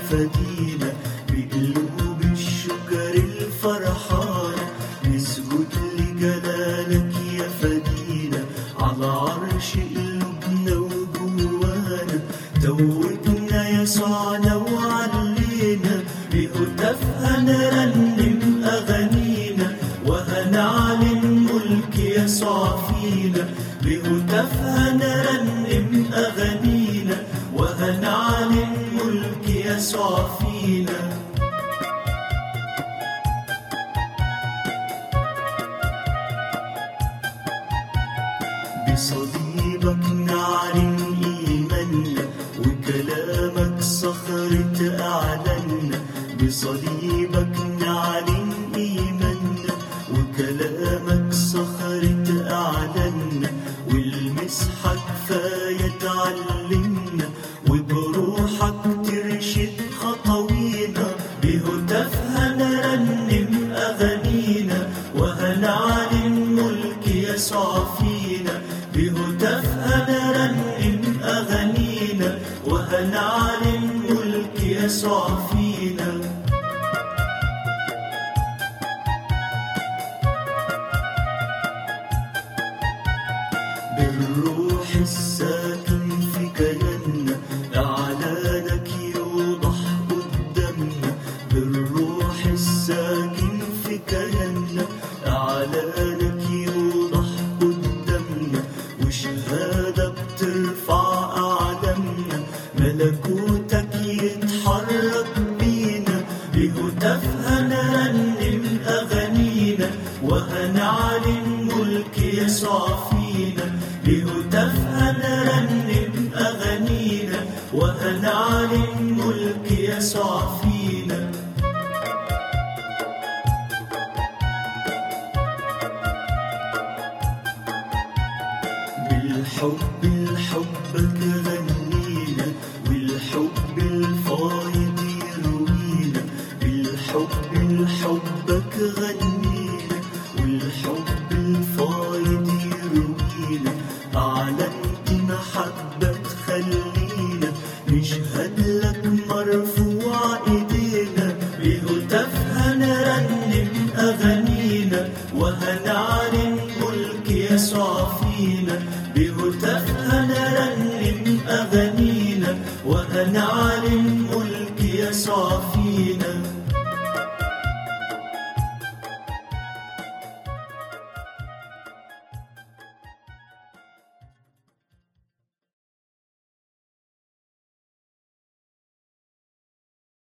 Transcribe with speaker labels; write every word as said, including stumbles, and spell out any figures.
Speaker 1: فدينا، بقلوب الشكر الفرحانة نسجد لجلالك يا فدينا. على عرش قلوبنا وجوانا توبنا يسوعنا وعلينا، بهتافها نرنم أغانينا وهنعلن ملك يسوع فينا. بهتافها نرنم أغانينا وهنعلن ملك يسوع فينا. بصليبك نعلن إيماننا وكلامك صخرة أعلنا. بصليبك نعلن إيماننا وكلامك صخرة أعلنا، والمسحك كفاية تعلمنا وبروحك ترشد خطوينا. بهتافها نرنم أغانينا وهنعلن ملك يسوع فينا. بهتافها نرنم أغانينا وهنعلن ملك يسوع فينا. بالروح الساكن في كياننا إعلانك يوضح قدامنا. بالروح الساكن في كياننا إعلانك يوضح قدامنا، وشهادة بترفع أعلامنا ملكوتك يتحرك بينا. بهتافها نرنم أغانينا وهنعلن ملك يسوع فينا. بهتافها نرنم أغانينا وهنعلن ملك يسوع فينا. بالحب لحبك غنينا والحب الفايض يروينا. بالحب لحبك غنينا والحب الفايض يروينا. أعلنت محبة تخلينا نشهد لك مرفوع إيدينا. بهتافها نرنم أغانينا وهنعلن ملك يسوع فينا. بهتافها نرنم أغانينا وهنعلن ملك يسوع